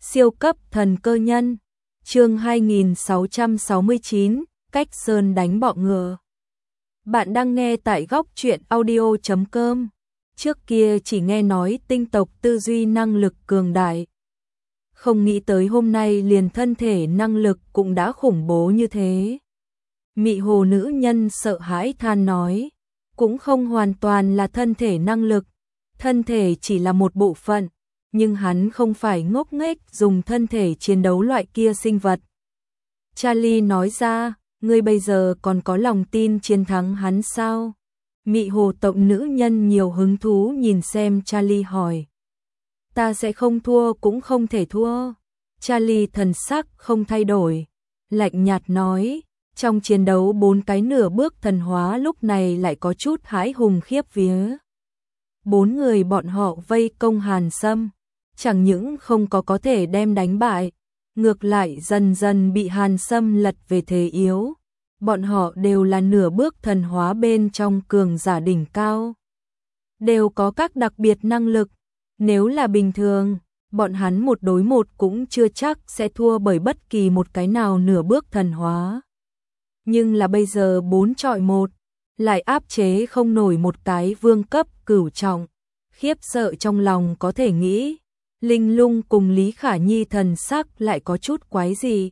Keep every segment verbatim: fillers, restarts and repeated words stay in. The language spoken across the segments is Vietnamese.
Siêu cấp thần cơ nhân. Chương hai nghìn sáu trăm sáu mươi chín, cách sơn đánh bọ ngựa. Bạn đang nghe tại góc truyện audio chấm com. Trước kia chỉ nghe nói tinh tộc tư duy năng lực cường đại. Không nghĩ tới hôm nay liền thân thể năng lực cũng đã khủng bố như thế. Mị hồ nữ nhân sợ hãi than nói. Cũng không hoàn toàn là thân thể năng lực. Thân thể chỉ là một bộ phận. Nhưng hắn không phải ngốc nghếch dùng thân thể chiến đấu loại kia sinh vật. Charlie nói ra, ngươi bây giờ còn có lòng tin chiến thắng hắn sao? Mị hồ tộc nữ nhân nhiều hứng thú nhìn xem Charlie hỏi. Ta sẽ không thua cũng không thể thua. Charlie thần sắc không thay đổi. Lạnh nhạt nói, trong chiến đấu bốn cái nửa bước thần hóa lúc này lại có chút hãi hùng khiếp vía. Bốn người bọn họ vây công Hàn Sâm. Chẳng những không có có thể đem đánh bại, ngược lại dần dần bị Hàn Sâm lật về thế yếu. Bọn họ đều là nửa bước thần hóa bên trong cường giả đỉnh cao. Đều có các đặc biệt năng lực. Nếu là bình thường, bọn hắn một đối một cũng chưa chắc sẽ thua bởi bất kỳ một cái nào nửa bước thần hóa. Nhưng là bây giờ bốn chọi một, lại áp chế không nổi một cái vương cấp cửu trọng. Khiếp sợ trong lòng có thể nghĩ. Linh Lung cùng Lý Khả Nhi thần sắc lại có chút quái gì.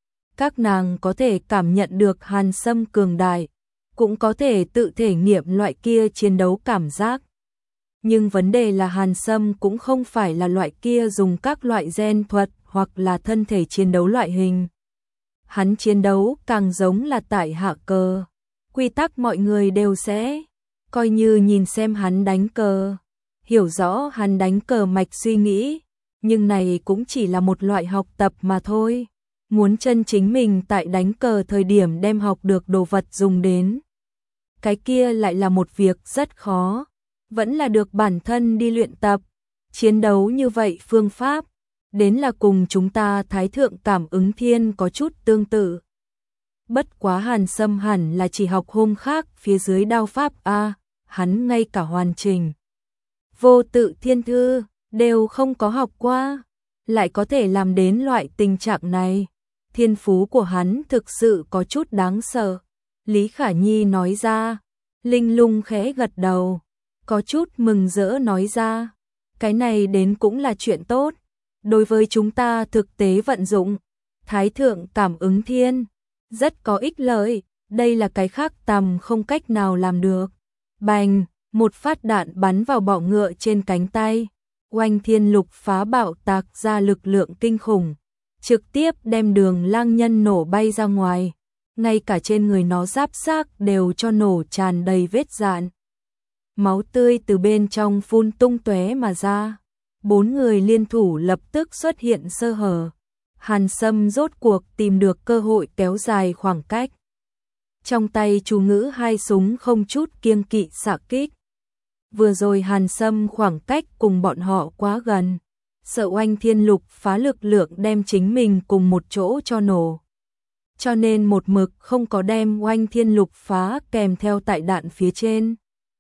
Các nàng có thể cảm nhận được Hàn Sâm cường đại, cũng có thể tự thể nghiệm loại kia chiến đấu cảm giác. Nhưng vấn đề là Hàn Sâm cũng không phải là loại kia dùng các loại gen thuật hoặc là thân thể chiến đấu loại hình. Hắn chiến đấu càng giống là tại hạ cờ. Quy tắc mọi người đều sẽ coi như nhìn xem hắn đánh cờ. Hiểu rõ hắn đánh cờ mạch suy nghĩ, nhưng này cũng chỉ là một loại học tập mà thôi. Muốn chân chính mình tại đánh cờ thời điểm đem học được đồ vật dùng đến. Cái kia lại là một việc rất khó, vẫn là được bản thân đi luyện tập. Chiến đấu như vậy phương pháp, đến là cùng chúng ta Thái Thượng Cảm Ứng Thiên có chút tương tự. Bất quá Hàn Sâm hẳn là chỉ học hôm khác phía dưới đao pháp A, hắn ngay cả hoàn chỉnh Vô Tự Thiên Thư đều không có học qua, lại có thể làm đến loại tình trạng này. Thiên phú của hắn thực sự có chút đáng sợ. Lý Khả Nhi nói ra. Linh Lung khẽ gật đầu, có chút mừng rỡ nói ra. Cái này đến cũng là chuyện tốt. Đối với chúng ta thực tế vận dụng, Thái Thượng Cảm Ứng Thiên rất có ích lợi. Đây là cái khác tầm không cách nào làm được. Bành, một phát đạn bắn vào bọ ngựa trên cánh tay. Oanh Thiên Lục phá bạo tạc ra lực lượng kinh khủng, trực tiếp đem Đường Lang Nhân nổ bay ra ngoài, ngay cả trên người nó giáp xác đều cho nổ tràn đầy vết rạn. Máu tươi từ bên trong phun tung tóe mà ra. Bốn người liên thủ lập tức xuất hiện sơ hở. Hàn Sâm rốt cuộc tìm được cơ hội kéo dài khoảng cách. Trong tay chú ngữ hai súng không chút kiêng kỵ xạ kích. Vừa rồi Hàn Sâm khoảng cách cùng bọn họ quá gần, sợ Oanh Thiên Lục phá lực lượng đem chính mình cùng một chỗ cho nổ. Cho nên một mực không có đem Oanh Thiên Lục phá kèm theo tại đạn phía trên.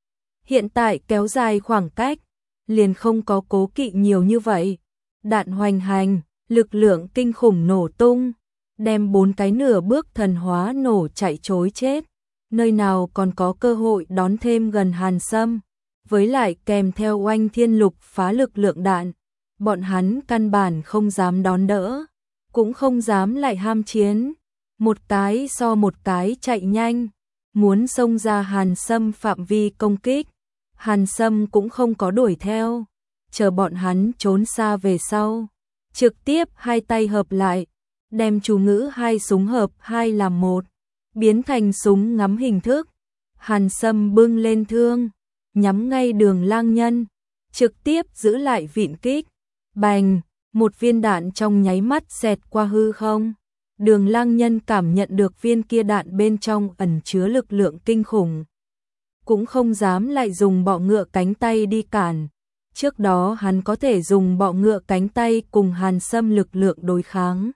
Hiện tại kéo dài khoảng cách, liền không có cố kỵ nhiều như vậy. Đạn hoành hành, lực lượng kinh khủng nổ tung, đem bốn cái nửa bước thần hóa nổ chạy trối chết. Nơi nào còn có cơ hội đón thêm gần Hàn Sâm. Với lại kèm theo Oanh Thiên Lục phá lực lượng đạn, bọn hắn căn bản không dám đón đỡ, cũng không dám lại ham chiến. Một cái so một cái chạy nhanh, muốn xông ra Hàn Sâm phạm vi công kích. Hàn Sâm cũng không có đuổi theo, chờ bọn hắn trốn xa về sau. Trực tiếp hai tay hợp lại, đem chú ngữ hai súng hợp hai làm một, biến thành súng ngắm hình thức. Hàn Sâm bưng lên thương, nhắm ngay Đường Lang Nhân, trực tiếp giữ lại vịn kích. Bành, một viên đạn trong nháy mắt xẹt qua hư không. Đường Lang Nhân cảm nhận được viên kia đạn bên trong ẩn chứa lực lượng kinh khủng, cũng không dám lại dùng bọ ngựa cánh tay đi cản. Trước đó hắn có thể dùng bọ ngựa cánh tay cùng Hàn Sâm lực lượng đối kháng.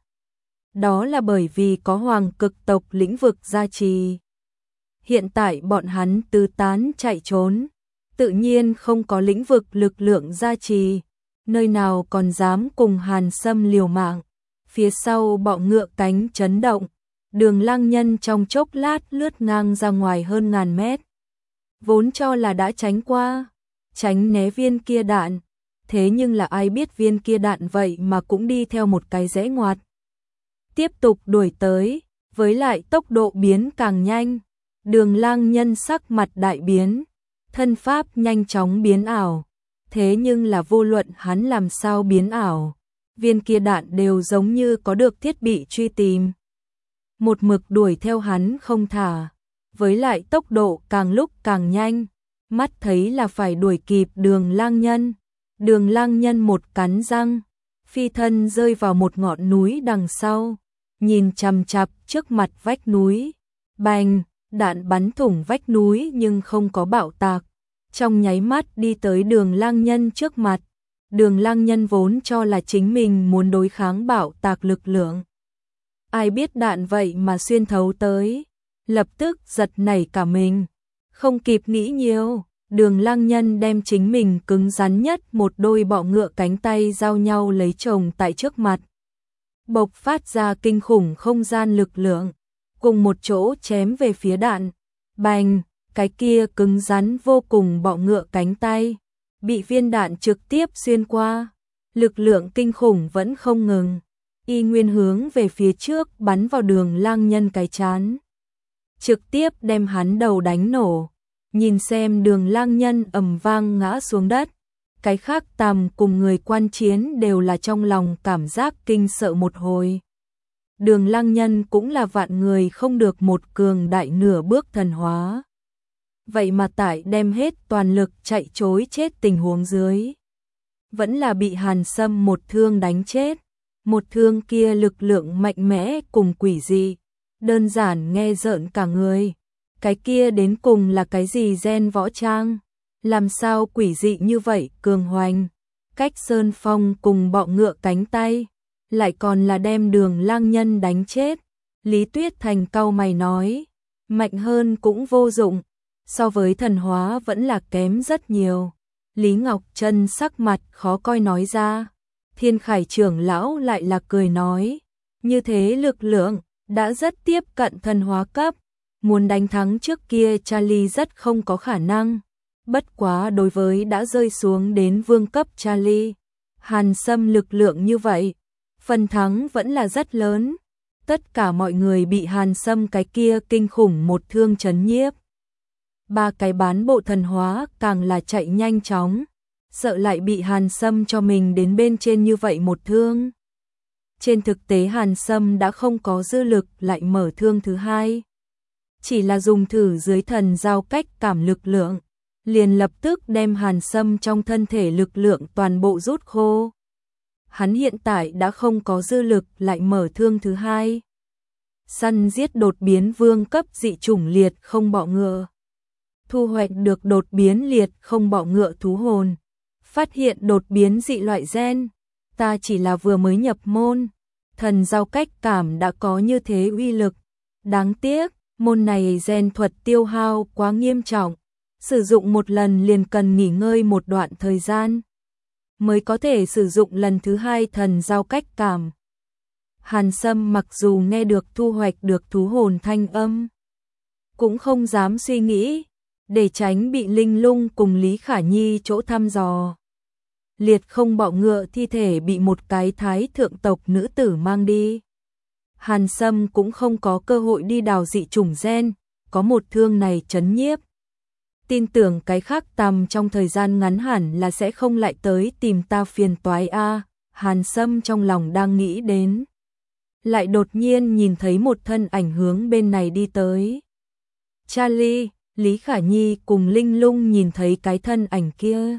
Đó là bởi vì có Hoàng Cực tộc lĩnh vực gia trì. Hiện tại bọn hắn tứ tán chạy trốn, tự nhiên không có lĩnh vực lực lượng gia trì, nơi nào còn dám cùng Hàn Sâm liều mạng. Phía sau bọ ngựa cánh chấn động, Đường Lang Nhân trong chốc lát lướt ngang ra ngoài hơn ngàn mét. Vốn cho là đã tránh qua, tránh né viên kia đạn, thế nhưng là ai biết viên kia đạn vậy mà cũng đi theo một cái rẽ ngoặt. Tiếp tục đuổi tới, với lại tốc độ biến càng nhanh, Đường Lang Nhân sắc mặt đại biến, thân pháp nhanh chóng biến ảo, thế nhưng là vô luận hắn làm sao biến ảo, viên kia đạn đều giống như có được thiết bị truy tìm. Một mực đuổi theo hắn không thả, với lại tốc độ càng lúc càng nhanh, mắt thấy là phải đuổi kịp Đường Lang Nhân. Đường Lang Nhân một cắn răng, phi thân rơi vào một ngọn núi đằng sau, nhìn chằm chằm trước mặt vách núi. Bành, đạn bắn thủng vách núi nhưng không có bạo tạc, trong nháy mắt đi tới Đường Lang Nhân trước mặt. Đường Lang Nhân vốn cho là chính mình muốn đối kháng bạo tạc lực lượng, ai biết đạn vậy mà xuyên thấu tới, lập tức giật nảy cả mình, không kịp nghĩ nhiều, Đường Lang Nhân đem chính mình cứng rắn nhất một đôi bọ ngựa cánh tay giao nhau lấy chồng tại trước mặt, bộc phát ra kinh khủng không gian lực lượng, cùng một chỗ chém về phía đạn. Bành, cái kia cứng rắn vô cùng bọ ngựa cánh tay bị viên đạn trực tiếp xuyên qua, lực lượng kinh khủng vẫn không ngừng, y nguyên hướng về phía trước bắn vào Đường Lang Nhân cái trán, trực tiếp đem hắn đầu đánh nổ. Nhìn xem Đường Lang Nhân ầm vang ngã xuống đất, cái khác Tàm cùng người quan chiến đều là trong lòng cảm giác kinh sợ một hồi. Đường Lang Nhân cũng là vạn người không được một cường đại nửa bước thần hóa, vậy mà tại đem hết toàn lực chạy trối chết tình huống dưới, vẫn là bị Hàn Sâm một thương đánh chết. Một thương kia lực lượng mạnh mẽ cùng quỷ dị, đơn giản nghe rợn cả người. Cái kia đến cùng là cái gì gen võ trang, làm sao quỷ dị như vậy, cường hoành, cách sơn phong cùng bọ ngựa cánh tay, lại còn là đem Đường Lang Nhân đánh chết. Lý Tuyết Thành cau mày nói, mạnh hơn cũng vô dụng, so với thần hóa vẫn là kém rất nhiều. Lý Ngọc Trân sắc mặt khó coi nói ra. Thiên Khải trưởng lão lại là cười nói, như thế lực lượng đã rất tiếp cận thần hóa cấp, muốn đánh thắng trước kia Charlie rất không có khả năng. Bất quá đối với đã rơi xuống đến vương cấp Charlie, Hàn Sâm lực lượng như vậy, phần thắng vẫn là rất lớn. Tất cả mọi người bị Hàn Sâm cái kia kinh khủng một thương chấn nhiếp. Ba cái bán bộ thần hóa càng là chạy nhanh chóng, sợ lại bị Hàn Sâm cho mình đến bên trên như vậy một thương. Trên thực tế Hàn Sâm đã không có dư lực lại mở thương thứ hai, chỉ là dùng thử dưới thần giao cách cảm lực lượng, liền lập tức đem Hàn Sâm trong thân thể lực lượng toàn bộ rút khô. Hắn hiện tại đã không có dư lực lại mở thương thứ hai. Săn giết đột biến vương cấp dị chủng liệt không bọ ngựa, thu hoạch được đột biến liệt không bọ ngựa thú hồn, phát hiện đột biến dị loại gen. Ta chỉ là vừa mới nhập môn, thần giao cách cảm đã có như thế uy lực. Đáng tiếc, môn này gen thuật tiêu hao quá nghiêm trọng, sử dụng một lần liền cần nghỉ ngơi một đoạn thời gian, mới có thể sử dụng lần thứ hai thần giao cách cảm. Hàn Sâm mặc dù nghe được thu hoạch được thú hồn thanh âm, cũng không dám suy nghĩ, để tránh bị Linh Lung cùng Lý Khả Nhi chỗ thăm dò. Liệt không bọ ngựa thi thể bị một cái thái thượng tộc nữ tử mang đi. Hàn Sâm cũng không có cơ hội đi đào dị chủng gen, có một thương này chấn nhiếp. Tin tưởng cái khác Tầm trong thời gian ngắn hẳn là sẽ không lại tới tìm ta phiền toái a. Hàn Sâm trong lòng đang nghĩ đến, lại đột nhiên nhìn thấy một thân ảnh hướng bên này đi tới. Charlie, Lý Khả Nhi cùng Linh Lung nhìn thấy cái thân ảnh kia,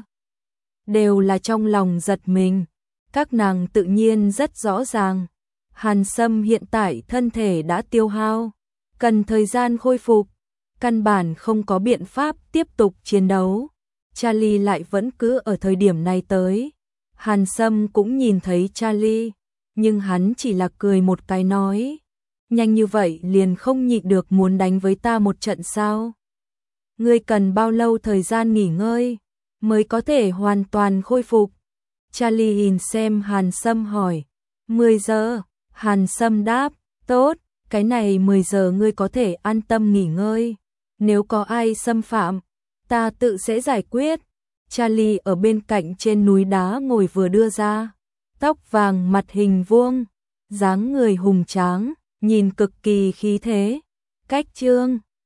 đều là trong lòng giật mình. Các nàng tự nhiên rất rõ ràng, Hàn Sâm hiện tại thân thể đã tiêu hao, cần thời gian khôi phục, căn bản không có biện pháp tiếp tục chiến đấu. Charlie lại vẫn cứ ở thời điểm này tới. Hàn Sâm cũng nhìn thấy Charlie, nhưng hắn chỉ là cười một cái nói, nhanh như vậy liền không nhịn được muốn đánh với ta một trận sao? Ngươi cần bao lâu thời gian nghỉ ngơi mới có thể hoàn toàn khôi phục? Charlie nhìn xem Hàn Sâm hỏi. mười giờ, Hàn Sâm đáp, tốt, cái này mười giờ ngươi có thể an tâm nghỉ ngơi. Nếu có ai xâm phạm, ta tự sẽ giải quyết. Charlie ở bên cạnh trên núi đá ngồi vừa đưa ra. Tóc vàng mặt hình vuông, dáng người hùng tráng, nhìn cực kỳ khí thế. Cách chương